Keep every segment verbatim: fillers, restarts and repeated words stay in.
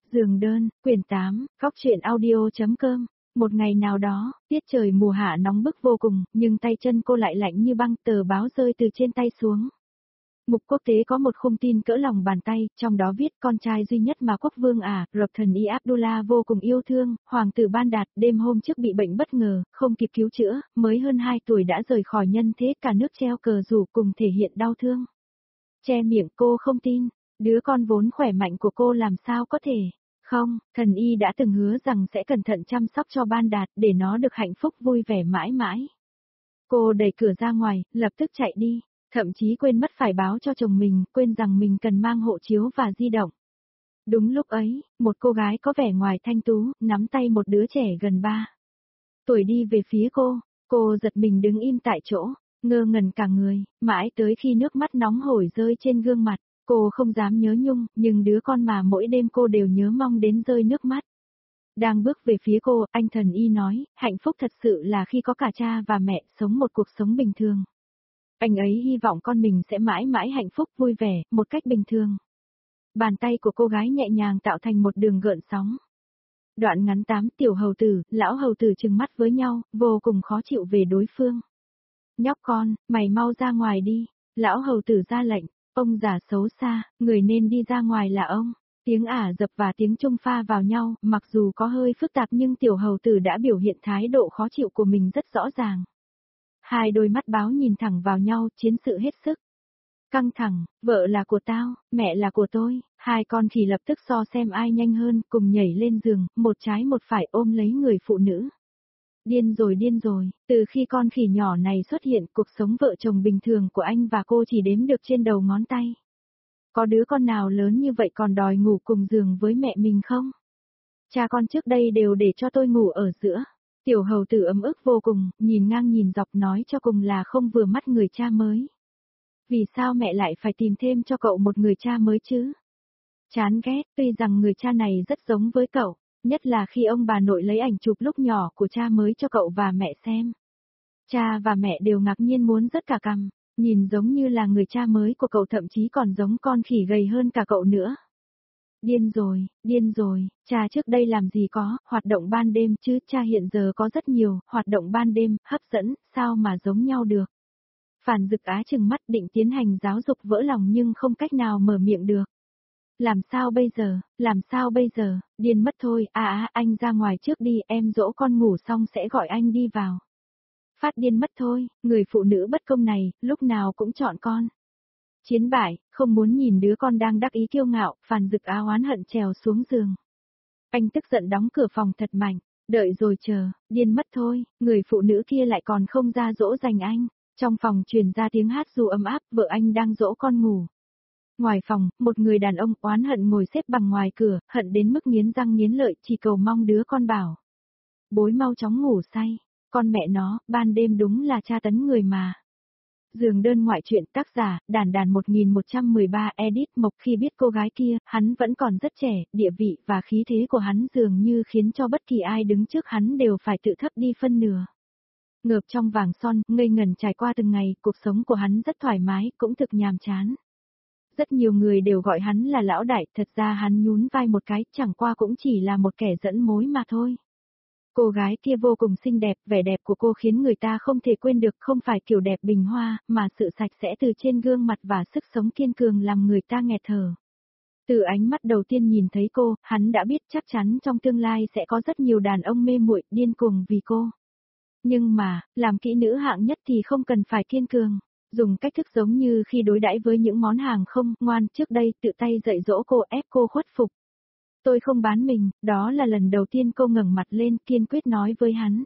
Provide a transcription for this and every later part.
Giường đơn, quyển tám, góc truyện audio.com. Một ngày nào đó, tiết trời mùa hạ nóng bức vô cùng, nhưng tay chân cô lại lạnh như băng, tờ báo rơi từ trên tay xuống. Mục Quốc tế có một khung tin cỡ lòng bàn tay, trong đó viết con trai duy nhất mà quốc vương Ả Rập Thần Y Abdullah vô cùng yêu thương, hoàng tử Ban Đạt, đêm hôm trước bị bệnh bất ngờ, không kịp cứu chữa, mới hơn hai tuổi đã rời khỏi nhân thế, cả nước treo cờ rủ cùng thể hiện đau thương. Che miệng, cô không tin, đứa con vốn khỏe mạnh của cô làm sao có thể. Không, thần y đã từng hứa rằng sẽ cẩn thận chăm sóc cho Ban Đạt để nó được hạnh phúc vui vẻ mãi mãi. Cô đẩy cửa ra ngoài, lập tức chạy đi, thậm chí quên mất phải báo cho chồng mình, quên rằng mình cần mang hộ chiếu và di động. Đúng lúc ấy, một cô gái có vẻ ngoài thanh tú, nắm tay một đứa trẻ gần ba tuổi đi về phía cô, cô giật mình đứng im tại chỗ, ngơ ngẩn cả người, mãi tới khi nước mắt nóng hổi rơi trên gương mặt. Cô không dám nhớ nhung, nhưng đứa con mà mỗi đêm cô đều nhớ mong đến rơi nước mắt. Đang bước về phía cô, anh thần y nói, hạnh phúc thật sự là khi có cả cha và mẹ sống một cuộc sống bình thường. Anh ấy hy vọng con mình sẽ mãi mãi hạnh phúc vui vẻ, một cách bình thường. Bàn tay của cô gái nhẹ nhàng tạo thành một đường gợn sóng. Đoạn ngắn tám, tiểu hầu tử, lão hầu tử trừng mắt với nhau, vô cùng khó chịu về đối phương. Nhóc con, mày mau ra ngoài đi, lão hầu tử ra lệnh. Ông già xấu xa, người nên đi ra ngoài là ông. Tiếng Ả Rập và tiếng Trung pha vào nhau, mặc dù có hơi phức tạp nhưng tiểu hầu tử đã biểu hiện thái độ khó chịu của mình rất rõ ràng. Hai đôi mắt báo nhìn thẳng vào nhau, chiến sự hết sức. Căng thẳng, vợ là của tao, mẹ là của tôi, hai con khỉ lập tức so xem ai nhanh hơn, cùng nhảy lên giường, một trái một phải ôm lấy người phụ nữ. Điên rồi điên rồi, từ khi con khỉ nhỏ này xuất hiện, cuộc sống vợ chồng bình thường của anh và cô chỉ đếm được trên đầu ngón tay. Có đứa con nào lớn như vậy còn đòi ngủ cùng giường với mẹ mình không? Cha con trước đây đều để cho tôi ngủ ở giữa. Tiểu hầu tử ấm ức vô cùng, nhìn ngang nhìn dọc nói cho cùng là không vừa mắt người cha mới. Vì sao mẹ lại phải tìm thêm cho cậu một người cha mới chứ? Chán ghét, tuy rằng người cha này rất giống với cậu. Nhất là khi ông bà nội lấy ảnh chụp lúc nhỏ của cha mới cho cậu và mẹ xem. Cha và mẹ đều ngạc nhiên muốn rớt cả cằm, nhìn giống như là người cha mới của cậu, thậm chí còn giống con khỉ gầy hơn cả cậu nữa. Điên rồi, điên rồi, cha trước đây làm gì có, hoạt động ban đêm chứ, cha hiện giờ có rất nhiều, hoạt động ban đêm, hấp dẫn, sao mà giống nhau được. Phản Dực Á trừng mắt định tiến hành giáo dục vỡ lòng nhưng không cách nào mở miệng được. Làm sao bây giờ, làm sao bây giờ, điên mất thôi, à à, anh ra ngoài trước đi, em dỗ con ngủ xong sẽ gọi anh đi vào. Phát điên mất thôi, người phụ nữ bất công này, lúc nào cũng chọn con. Chiến bại, không muốn nhìn đứa con đang đắc ý kiêu ngạo, Phản Dực Á oán hận trèo xuống giường. Anh tức giận đóng cửa phòng thật mạnh, đợi rồi chờ, điên mất thôi, người phụ nữ kia lại còn không ra dỗ dành anh. Trong phòng truyền ra tiếng hát ru ấm áp, vợ anh đang dỗ con ngủ. Ngoài phòng, một người đàn ông oán hận ngồi xếp bằng ngoài cửa, hận đến mức nghiến răng nghiến lợi, chỉ cầu mong đứa con bảo. Bối mau chóng ngủ say, con mẹ nó, ban đêm đúng là tra tấn người mà. Giường đơn ngoại truyện, tác giả, đàn đàn một nghìn một trăm mười ba, edit Mộc. Khi biết cô gái kia, hắn vẫn còn rất trẻ, địa vị và khí thế của hắn dường như khiến cho bất kỳ ai đứng trước hắn đều phải tự thấp đi phân nửa. Ngợp trong vàng son, ngây ngần trải qua từng ngày, cuộc sống của hắn rất thoải mái, cũng thực nhàm chán. Rất nhiều người đều gọi hắn là lão đại, thật ra hắn nhún vai một cái, chẳng qua cũng chỉ là một kẻ dẫn mối mà thôi. Cô gái kia vô cùng xinh đẹp, vẻ đẹp của cô khiến người ta không thể quên được, không phải kiểu đẹp bình hoa, mà sự sạch sẽ từ trên gương mặt và sức sống kiên cường làm người ta nghẹt thở. Từ ánh mắt đầu tiên nhìn thấy cô, hắn đã biết chắc chắn trong tương lai sẽ có rất nhiều đàn ông mê muội, điên cuồng vì cô. Nhưng mà, làm kỹ nữ hạng nhất thì không cần phải kiên cường. Dùng cách thức giống như khi đối đãi với những món hàng không ngoan trước đây, tự tay dạy dỗ cô, ép cô khuất phục. Tôi không bán mình, đó là lần đầu tiên cô ngẩng mặt lên, kiên quyết nói với hắn.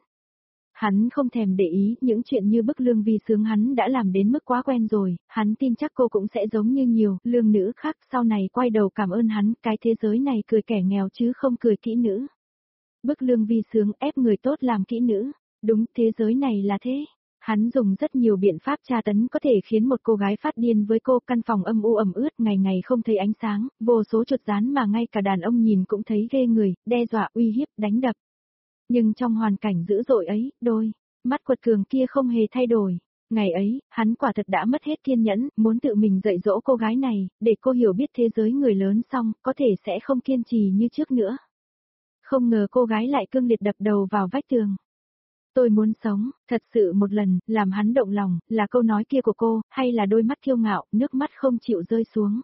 Hắn không thèm để ý, những chuyện như bức lương vi sướng hắn đã làm đến mức quá quen rồi, hắn tin chắc cô cũng sẽ giống như nhiều lương nữ khác, sau này quay đầu cảm ơn hắn, cái thế giới này cười kẻ nghèo chứ không cười kỹ nữ. Bức lương vi sướng ép người tốt làm kỹ nữ, đúng, thế giới này là thế. Hắn dùng rất nhiều biện pháp tra tấn có thể khiến một cô gái phát điên với cô, căn phòng âm u ẩm ướt, ngày ngày không thấy ánh sáng, vô số chuột rán mà ngay cả đàn ông nhìn cũng thấy ghê người, đe dọa, uy hiếp, đánh đập. Nhưng trong hoàn cảnh dữ dội ấy, đôi mắt quật cường kia không hề thay đổi. Ngày ấy, hắn quả thật đã mất hết kiên nhẫn, muốn tự mình dạy dỗ cô gái này, để cô hiểu biết thế giới người lớn xong, có thể sẽ không kiên trì như trước nữa. Không ngờ cô gái lại cương liệt đập đầu vào vách tường. Tôi muốn sống, thật sự một lần, làm hắn động lòng, là câu nói kia của cô, hay là đôi mắt kiêu ngạo, nước mắt không chịu rơi xuống.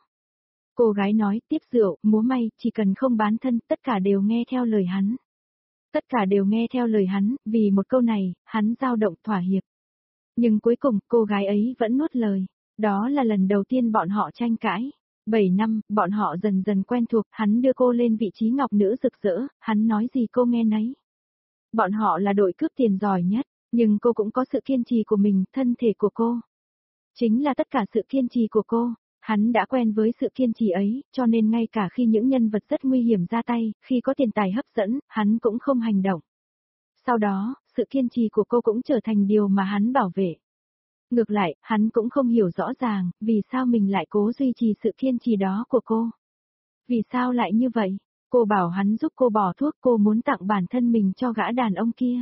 Cô gái nói, tiếp rượu, múa may, chỉ cần không bán thân, tất cả đều nghe theo lời hắn. Tất cả đều nghe theo lời hắn, vì một câu này, hắn dao động thỏa hiệp. Nhưng cuối cùng, cô gái ấy vẫn nuốt lời. Đó là lần đầu tiên bọn họ tranh cãi. Bảy năm, bọn họ dần dần quen thuộc, hắn đưa cô lên vị trí ngọc nữ rực rỡ, hắn nói gì cô nghe nấy. Bọn họ là đội cướp tiền giỏi nhất, nhưng cô cũng có sự kiên trì của mình, thân thể của cô. Chính là tất cả sự kiên trì của cô. Hắn đã quen với sự kiên trì ấy, cho nên ngay cả khi những nhân vật rất nguy hiểm ra tay, khi có tiền tài hấp dẫn, hắn cũng không hành động. Sau đó, sự kiên trì của cô cũng trở thành điều mà hắn bảo vệ. Ngược lại, hắn cũng không hiểu rõ ràng, vì sao mình lại cố duy trì sự kiên trì đó của cô. Vì sao lại như vậy? Cô bảo hắn giúp cô bỏ thuốc, cô muốn tặng bản thân mình cho gã đàn ông kia.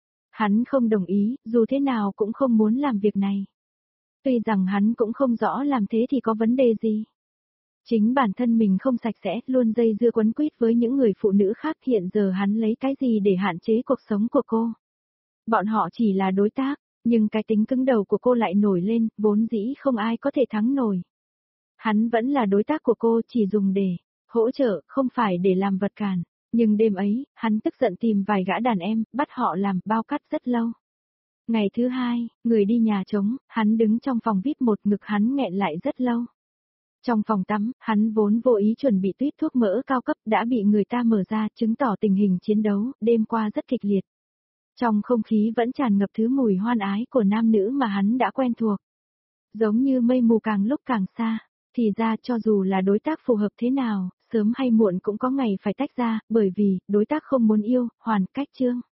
Hắn không đồng ý, dù thế nào cũng không muốn làm việc này. Tuy rằng hắn cũng không rõ làm thế thì có vấn đề gì. Chính bản thân mình không sạch sẽ, luôn dây dưa quấn quýt với những người phụ nữ khác, hiện giờ hắn lấy cái gì để hạn chế cuộc sống của cô. Bọn họ chỉ là đối tác, nhưng cái tính cứng đầu của cô lại nổi lên, vốn dĩ không ai có thể thắng nổi. Hắn vẫn là đối tác của cô, chỉ dùng để hỗ trợ, không phải để làm vật cản. Nhưng đêm ấy, hắn tức giận tìm vài gã đàn em, bắt họ làm bao cát rất lâu. Ngày thứ hai, người đi nhà trống, hắn đứng trong phòng vi ai pi một, ngực hắn nghẹn lại rất lâu. Trong phòng tắm, hắn vốn vô ý chuẩn bị tuýp thuốc mỡ cao cấp đã bị người ta mở ra, chứng tỏ tình hình chiến đấu, đêm qua rất kịch liệt. Trong không khí vẫn tràn ngập thứ mùi hoan ái của nam nữ mà hắn đã quen thuộc. Giống như mây mù càng lúc càng xa, thì ra cho dù là đối tác phù hợp thế nào, sớm hay muộn cũng có ngày phải tách ra, bởi vì, đối tác không muốn yêu, hoàn cách chương.